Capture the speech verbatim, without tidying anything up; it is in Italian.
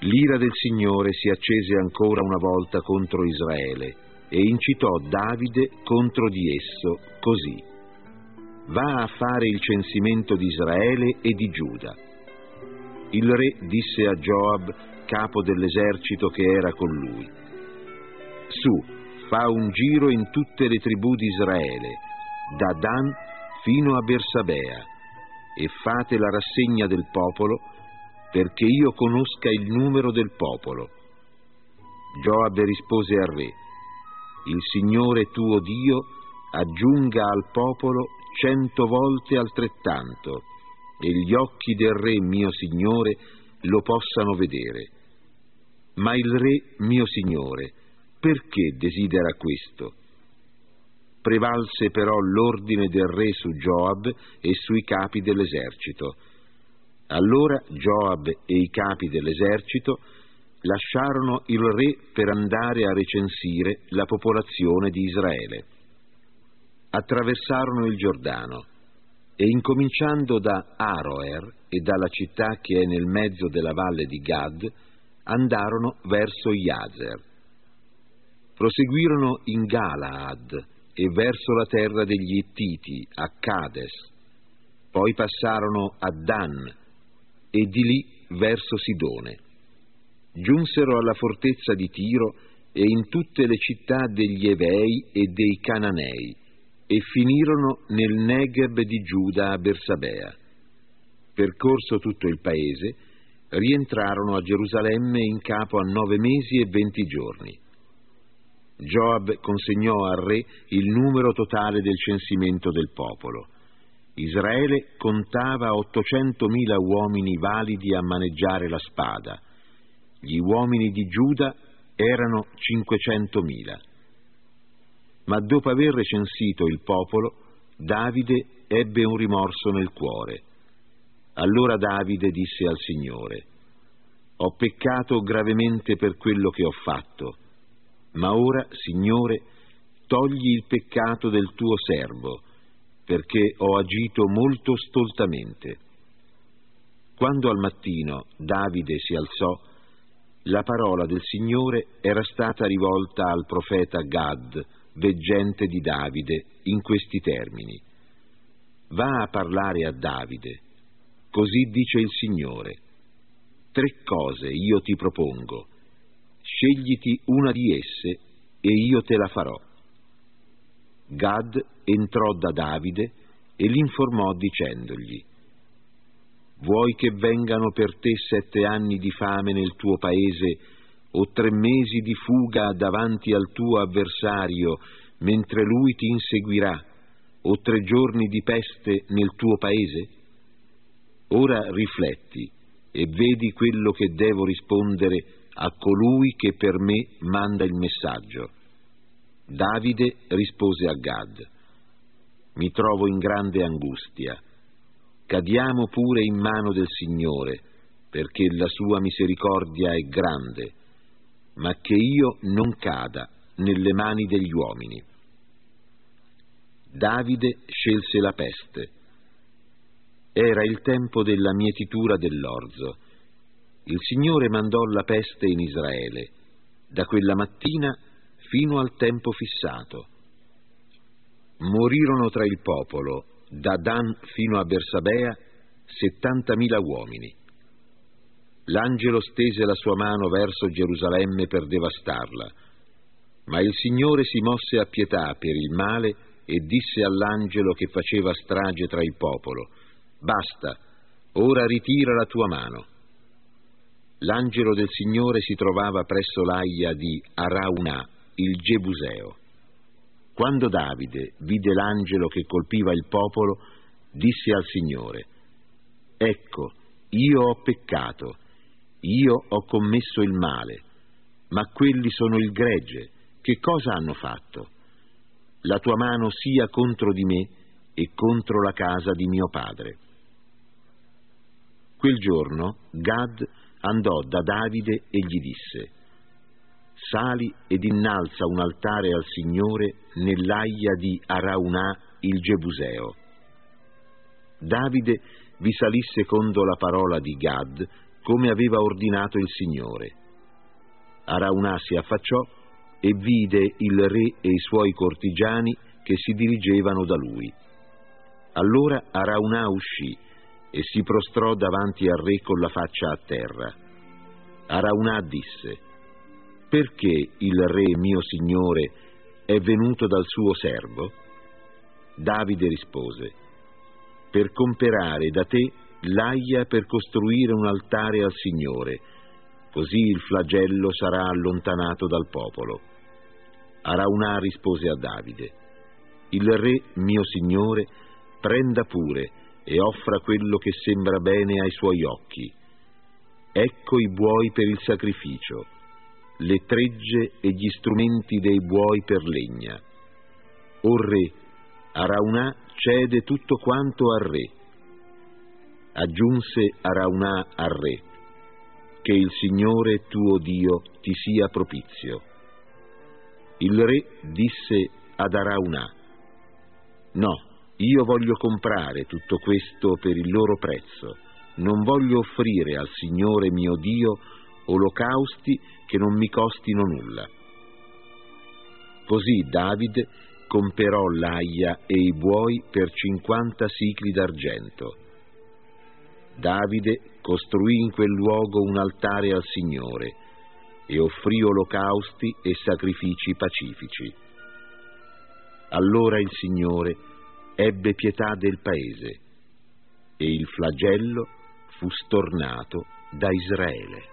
L'ira del Signore si accese ancora una volta contro Israele e incitò Davide contro di esso così: va a fare il censimento di Israele e di Giuda. Il re disse a Gioab, capo dell'esercito che era con lui: su, fa un giro in tutte le tribù di Israele, da Dan fino a Bersabea, e fate la rassegna del popolo, perché io conosca il numero del popolo. Gioab rispose al re: il Signore tuo Dio aggiunga al popolo cento volte altrettanto, e gli occhi del re mio signore lo possano vedere. Ma il re mio signore perché desidera questo? Prevalse però l'ordine del re su Gioab e sui capi dell'esercito. Allora Gioab e i capi dell'esercito lasciarono il re per andare a recensire la popolazione di Israele. Attraversarono il Giordano e, incominciando da Aroer e dalla città che è nel mezzo della valle di Gad, andarono verso Jazer. Proseguirono in Galaad e verso la terra degli Ittiti, a Cades. Poi passarono a Dan e di lì verso Sidone. Giunsero alla fortezza di Tiro e in tutte le città degli Evei e dei Cananei, e finirono nel Negev di Giuda a Bersabea. Percorso tutto il paese, rientrarono a Gerusalemme in capo a nove mesi e venti giorni. Gioab consegnò al re il numero totale del censimento del popolo. Israele contava ottocentomila uomini validi a maneggiare la spada. Gli uomini di Giuda erano cinquecentomila. Ma dopo aver recensito il popolo, Davide ebbe un rimorso nel cuore. Allora Davide disse al Signore: ho peccato gravemente per quello che ho fatto, ma ora, Signore, togli il peccato del tuo servo, perché ho agito molto stoltamente. Quando al mattino Davide si alzò, la parola del Signore era stata rivolta al profeta Gad, veggente di Davide, in questi termini: va a parlare a Davide, così dice il Signore, tre cose io ti propongo, scegliti una di esse e io te la farò. Gad entrò da Davide e l'informò dicendogli: vuoi che vengano per te sette anni di fame nel tuo paese, o tre mesi di fuga davanti al tuo avversario mentre lui ti inseguirà, o tre giorni di peste nel tuo paese? Ora rifletti e vedi quello che devo rispondere a colui che per me manda il messaggio. Davide rispose a Gad: mi trovo in grande angustia. Cadiamo pure in mano del Signore, perché la sua misericordia è grande, ma che io non cada nelle mani degli uomini. Davide scelse la peste. Era il tempo della mietitura dell'orzo. Il Signore mandò la peste in Israele, da quella mattina fino al tempo fissato. Morirono tra il popolo, da Dan fino a Bersabea, settantamila uomini. L'angelo stese la sua mano verso Gerusalemme per devastarla, ma il Signore si mosse a pietà per il male e disse all'angelo che faceva strage tra il popolo: basta, ora ritira la tua mano. L'angelo del Signore si trovava presso l'Aia di Araunà, il Gebuseo. Quando Davide vide l'angelo che colpiva il popolo, disse al Signore: ecco, io ho peccato, io ho commesso il male, ma quelli sono il gregge, che cosa hanno fatto? La tua mano sia contro di me e contro la casa di mio padre. Quel giorno Gad andò da Davide e gli disse: sali ed innalza un altare al Signore nell'Aia di Araunà il Gebuseo. Davide vi salì secondo la parola di Gad, come aveva ordinato il Signore. Araunà si affacciò e vide il re e i suoi cortigiani che si dirigevano da lui. Allora Araunà uscì e si prostrò davanti al re con la faccia a terra. Araunà disse: «Perché il re mio signore è venuto dal suo servo?» Davide rispose: «Per comperare da te l'aglia per costruire un altare al Signore, così il flagello sarà allontanato dal popolo». Araunà rispose a Davide: «Il re mio signore prenda pure e offra quello che sembra bene ai suoi occhi. Ecco i buoi per il sacrificio, le tregge e gli strumenti dei buoi per legna. O re, Araunà cede tutto quanto al re». Aggiunse Araunà al re: «Che il Signore tuo Dio ti sia propizio». Il re disse ad Araunà: «No, io voglio comprare tutto questo per il loro prezzo, non voglio offrire al Signore mio Dio olocausti che non mi costino nulla». Così Davide comperò l'aglia e i buoi per cinquanta sicli d'argento. Davide costruì in quel luogo un altare al Signore e offrì olocausti e sacrifici pacifici. Allora il Signore ebbe pietà del paese e il flagello fu stornato da Israele.